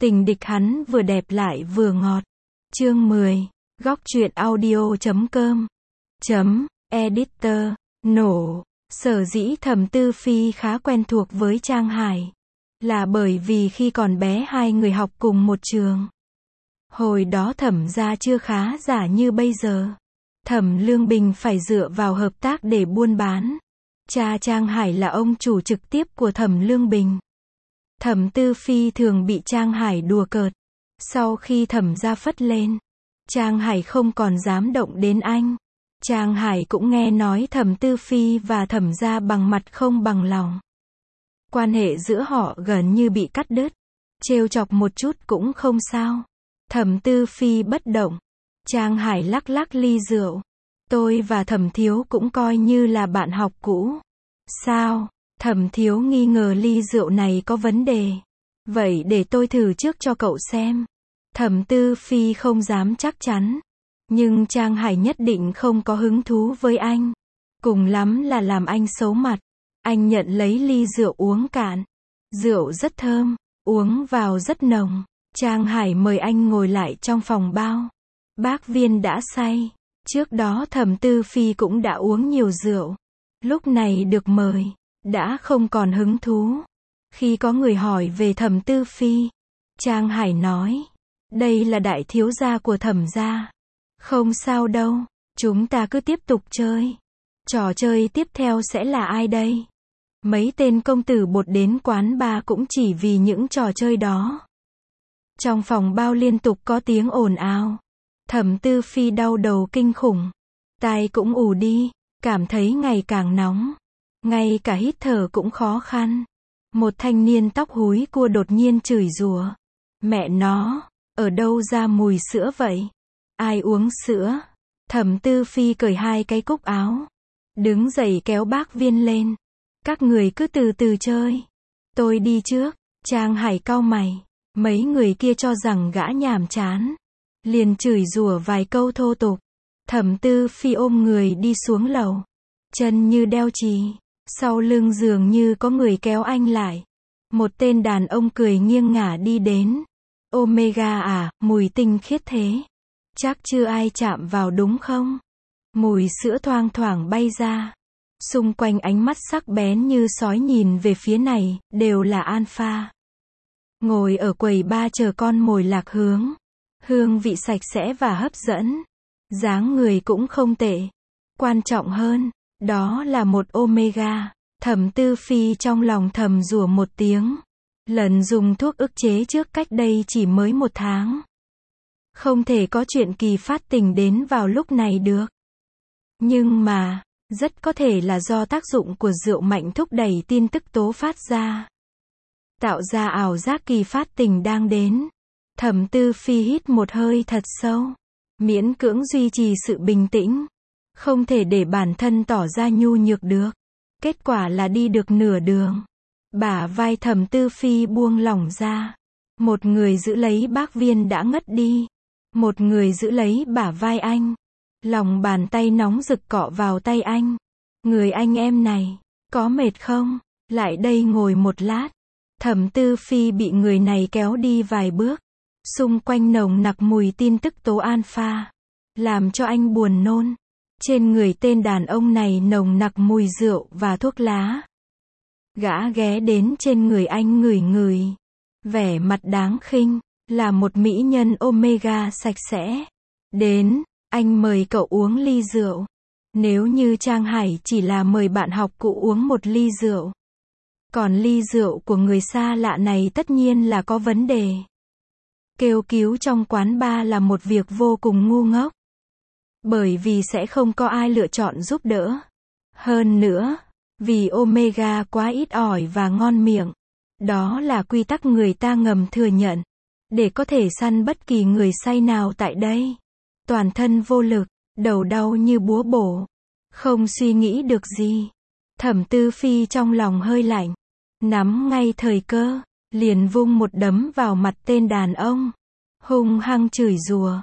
Tình địch hắn vừa đẹp lại vừa ngọt. Chương 10. Góc truyện audio.com. Editor. Nổ. Sở dĩ Thẩm Tư Phi khá quen thuộc với Trang Hải là bởi vì khi còn bé hai người học cùng một trường. Hồi đó Thẩm gia chưa khá giả như bây giờ. Thẩm Lương Bình phải dựa vào hợp tác để buôn bán. Cha Trang Hải là ông chủ trực tiếp của Thẩm Lương Bình. Thẩm Tư Phi thường bị Trang Hải đùa cợt. Sau khi Thẩm gia phất lên, Trang Hải không còn dám động đến anh. Trang Hải cũng nghe nói Thẩm Tư Phi và Thẩm gia bằng mặt không bằng lòng. Quan hệ giữa họ gần như bị cắt đứt. Trêu chọc một chút cũng không sao. Thẩm Tư Phi bất động. Trang Hải lắc lắc ly rượu. Tôi và Thẩm Thiếu cũng coi như là bạn học cũ. Sao? Thẩm Thiếu nghi ngờ ly rượu này có vấn đề. Vậy để tôi thử trước cho cậu xem. Thẩm Tư Phi không dám chắc chắn. Nhưng Trang Hải nhất định không có hứng thú với anh. Cùng lắm là làm anh xấu mặt. Anh nhận lấy ly rượu uống cạn. Rượu rất thơm, uống vào rất nồng. Trang Hải mời anh ngồi lại trong phòng bao. Bác Viên đã say. Trước đó Thẩm Tư Phi cũng đã uống nhiều rượu. Lúc này được mời, đã không còn hứng thú. Khi có người hỏi về Thẩm Tư Phi, Trang Hải nói, đây là đại thiếu gia của Thẩm gia. Không sao đâu, chúng ta cứ tiếp tục chơi. Trò chơi tiếp theo sẽ là ai đây? Mấy tên công tử bột đến quán bar cũng chỉ vì những trò chơi đó. Trong phòng bao liên tục có tiếng ồn ào. Thẩm Tư Phi đau đầu kinh khủng. Tai cũng ù đi, cảm thấy ngày càng nóng. Ngay cả hít thở cũng khó khăn. Một thanh niên tóc húi cua đột nhiên chửi rủa. Mẹ nó, ở đâu ra mùi sữa vậy? Ai uống sữa? Thẩm Tư Phi cởi hai cái cúc áo. Đứng dậy kéo bác Viên lên. Các người cứ từ từ chơi. Tôi đi trước. Trang Hải cau mày. Mấy người kia cho rằng gã nhàm chán. Liền chửi rủa vài câu thô tục. Thẩm Tư Phi ôm người đi xuống lầu. Chân như đeo chì. Sau lưng dường như có người kéo anh lại. Một tên đàn ông cười nghiêng ngả đi đến. Omega à, mùi tinh khiết thế. Chắc chưa ai chạm vào đúng không? Mùi sữa thoang thoảng bay ra. Xung quanh ánh mắt sắc bén như sói nhìn về phía này, đều là alpha. Ngồi ở quầy ba chờ con mồi lạc hướng. Hương vị sạch sẽ và hấp dẫn. Dáng người cũng không tệ. Quan trọng hơn, đó là một omega. Thẩm Tư Phi trong lòng thầm rủa một tiếng. Lần dùng thuốc ức chế trước cách đây chỉ mới 1 tháng. Không thể có chuyện kỳ phát tình đến vào lúc này được. Nhưng mà, rất có thể là do tác dụng của rượu mạnh thúc đẩy tin tức tố phát ra. Tạo ra ảo giác kỳ phát tình đang đến. Thẩm Tư Phi hít một hơi thật sâu. Miễn cưỡng duy trì sự bình tĩnh. Không thể để bản thân tỏ ra nhu nhược được. Kết quả là đi được nửa đường. Bả vai Thẩm Tư Phi buông lỏng ra. Một người giữ lấy bác Viên đã ngất đi. Một người giữ lấy bả vai anh. Lòng bàn tay nóng rực cọ vào tay anh. Người anh em này, có mệt không? Lại đây ngồi một lát. Thẩm Tư Phi bị người này kéo đi vài bước. Xung quanh nồng nặc mùi tin tức tố alpha. Làm cho anh buồn nôn. Trên người tên đàn ông này nồng nặc mùi rượu và thuốc lá. Gã ghé đến trên người anh ngửi ngửi. Vẻ mặt đáng khinh, là một mỹ nhân omega sạch sẽ. Đến, anh mời cậu uống ly rượu. Nếu như Trang Hải chỉ là mời bạn học cũ uống một ly rượu. Còn ly rượu của người xa lạ này tất nhiên là có vấn đề. Kêu cứu trong quán bar là một việc vô cùng ngu ngốc. Bởi vì sẽ không có ai lựa chọn giúp đỡ. Hơn nữa, vì omega quá ít ỏi và ngon miệng. Đó là quy tắc người ta ngầm thừa nhận. Để có thể săn bất kỳ người say nào tại đây. Toàn thân vô lực, đầu đau như búa bổ. Không suy nghĩ được gì. Thẩm Tư Phi trong lòng hơi lạnh. Nắm ngay thời cơ, liền vung một đấm vào mặt tên đàn ông. Hung hăng chửi rủa.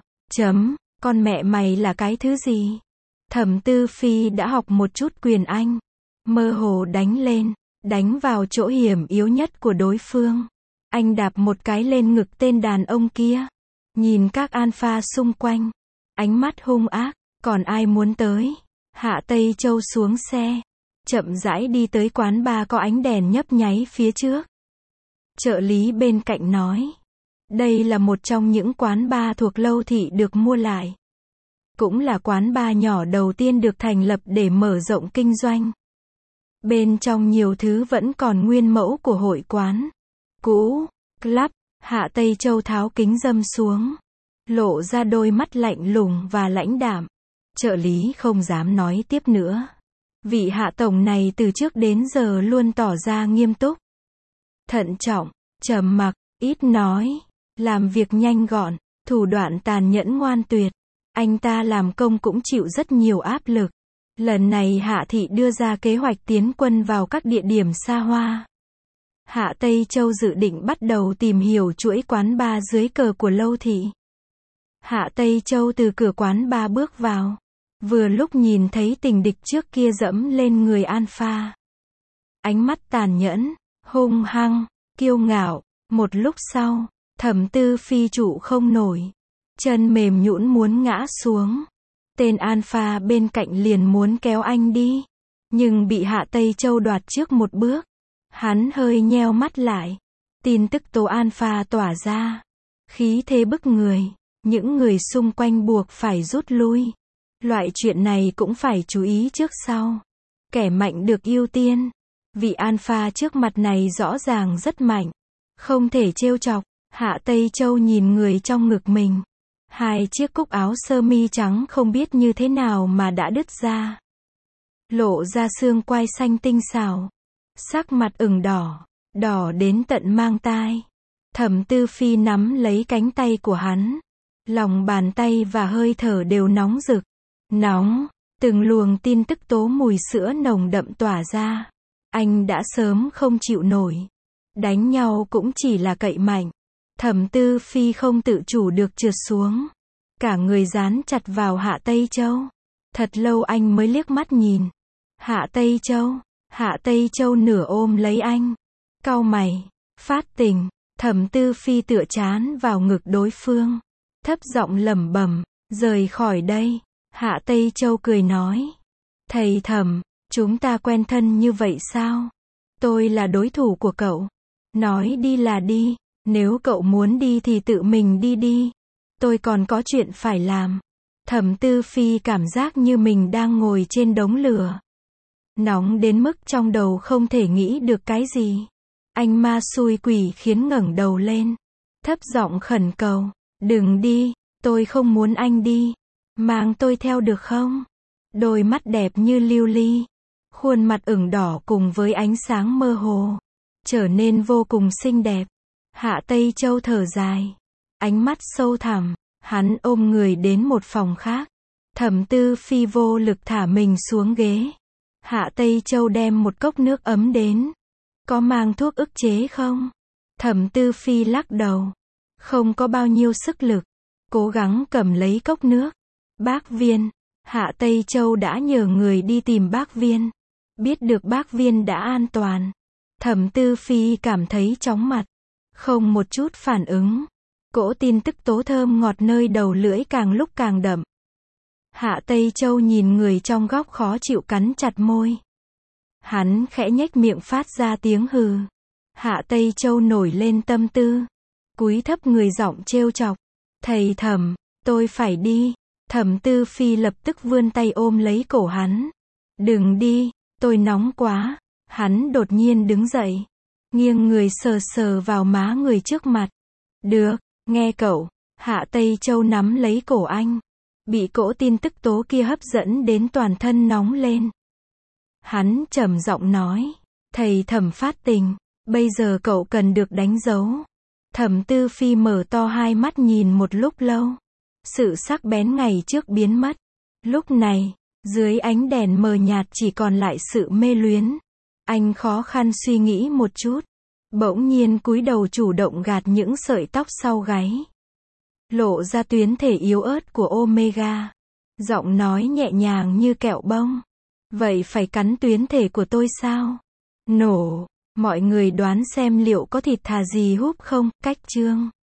Con mẹ mày là cái thứ gì? Thẩm Tư Phi đã học một chút quyền Anh. Mơ hồ đánh lên, đánh vào chỗ hiểm yếu nhất của đối phương. Anh đạp một cái lên ngực tên đàn ông kia. Nhìn các alpha xung quanh. Ánh mắt hung ác. Còn ai muốn tới? Hạ Tây Châu xuống xe. Chậm rãi đi tới quán bar có ánh đèn nhấp nháy phía trước. Trợ lý bên cạnh nói. Đây là một trong những quán bar thuộc Lâu Thị được mua lại. Cũng là quán bar nhỏ đầu tiên được thành lập để mở rộng kinh doanh. Bên trong nhiều thứ vẫn còn nguyên mẫu của hội quán cũ, club. Hạ Tây Châu tháo kính râm xuống. Lộ ra đôi mắt lạnh lùng và lãnh đạm. Trợ lý không dám nói tiếp nữa. Vị Hạ tổng này từ trước đến giờ luôn tỏ ra nghiêm túc. Thận trọng, trầm mặc, ít nói. Làm việc nhanh gọn, thủ đoạn tàn nhẫn ngoan tuyệt. Anh ta làm công cũng chịu rất nhiều áp lực. Lần này Hạ Thị đưa ra kế hoạch tiến quân vào các địa điểm xa hoa. Hạ Tây Châu dự định bắt đầu tìm hiểu chuỗi quán bar dưới cờ của Lâu Thị. Hạ Tây Châu từ cửa quán bar bước vào. Vừa lúc nhìn thấy tình địch trước kia dẫm lên người alpha. Ánh mắt tàn nhẫn, hung hăng, kiêu ngạo. Một lúc sau, Thẩm Tư Phi trụ không nổi. Chân mềm nhũn muốn ngã xuống. Tên alpha bên cạnh liền muốn kéo anh đi. Nhưng bị Hạ Tây Châu đoạt trước một bước. Hắn hơi nheo mắt lại. Tin tức tố alpha tỏa ra. Khí thế bức người. Những người xung quanh buộc phải rút lui. Loại chuyện này cũng phải chú ý trước sau. Kẻ mạnh được ưu tiên. Vị alpha trước mặt này rõ ràng rất mạnh. Không thể trêu chọc. Hạ Tây Châu nhìn người trong ngực mình. Hai chiếc cúc áo sơ mi trắng không biết như thế nào mà đã đứt ra. Lộ ra xương quai xanh tinh xảo. Sắc mặt ửng đỏ. Đỏ đến tận mang tai. Thẩm Tư Phi nắm lấy cánh tay của hắn. Lòng bàn tay và hơi thở đều nóng rực. Nóng. Từng luồng tin tức tố mùi sữa nồng đậm tỏa ra. Anh đã sớm không chịu nổi. Đánh nhau cũng chỉ là cậy mạnh. Thẩm Tư Phi không tự chủ được trượt xuống. Cả người dán chặt vào Hạ Tây Châu. Thật lâu anh mới liếc mắt nhìn. Hạ Tây Châu. Hạ Tây Châu nửa ôm lấy anh. Cau mày. Phát tình. Thẩm Tư Phi tựa trán vào ngực đối phương. Thấp giọng lẩm bẩm. Rời khỏi đây. Hạ Tây Châu cười nói. Thầy Thẩm, chúng ta quen thân như vậy sao? Tôi là đối thủ của cậu. Nói đi là đi. Nếu cậu muốn đi thì tự mình đi đi. Tôi còn có chuyện phải làm. Thẩm Tư Phi cảm giác như mình đang ngồi trên đống lửa. Nóng đến mức trong đầu không thể nghĩ được cái gì. Anh ma xui quỷ khiến ngẩng đầu lên. Thấp giọng khẩn cầu. Đừng đi, tôi không muốn anh đi. Mang tôi theo được không? Đôi mắt đẹp như lưu ly. Khuôn mặt ửng đỏ cùng với ánh sáng mơ hồ. Trở nên vô cùng xinh đẹp. Hạ Tây Châu thở dài. Ánh mắt sâu thẳm. Hắn ôm người đến một phòng khác. Thẩm Tư Phi vô lực thả mình xuống ghế. Hạ Tây Châu đem một cốc nước ấm đến. Có mang thuốc ức chế không? Thẩm Tư Phi lắc đầu. Không có bao nhiêu sức lực. Cố gắng cầm lấy cốc nước. Bác Viên. Hạ Tây Châu đã nhờ người đi tìm bác Viên. Biết được bác Viên đã an toàn. Thẩm Tư Phi cảm thấy chóng mặt. Không một chút phản ứng. Cỗ tin tức tố thơm ngọt nơi đầu lưỡi càng lúc càng đậm. Hạ Tây Châu nhìn người trong góc khó chịu cắn chặt môi. Hắn khẽ nhếch miệng phát ra tiếng hừ. Hạ Tây Châu nổi lên tâm tư. Cúi thấp người giọng trêu chọc. Thầy Thẩm, tôi phải đi. Thẩm Tư Phi lập tức vươn tay ôm lấy cổ hắn. Đừng đi, tôi nóng quá. Hắn đột nhiên đứng dậy. Nghiêng người sờ sờ vào má người trước mặt. Được, nghe cậu. Hạ Tây Châu nắm lấy cổ anh. Bị cỗ tin tức tố kia hấp dẫn đến toàn thân nóng lên. Hắn trầm giọng nói. Thầy Thẩm phát tình. Bây giờ cậu cần được đánh dấu. Thẩm Tư Phi mở to hai mắt nhìn một lúc lâu. Sự sắc bén ngày trước biến mất. Lúc này, dưới ánh đèn mờ nhạt chỉ còn lại sự mê luyến. Anh khó khăn suy nghĩ một chút. Bỗng nhiên cúi đầu chủ động gạt những sợi tóc sau gáy. Lộ ra tuyến thể yếu ớt của Omega. Giọng nói nhẹ nhàng như kẹo bông. Vậy phải cắn tuyến thể của tôi sao? Nổ. Mọi người đoán xem liệu có thịt thà gì húp không? Cách chương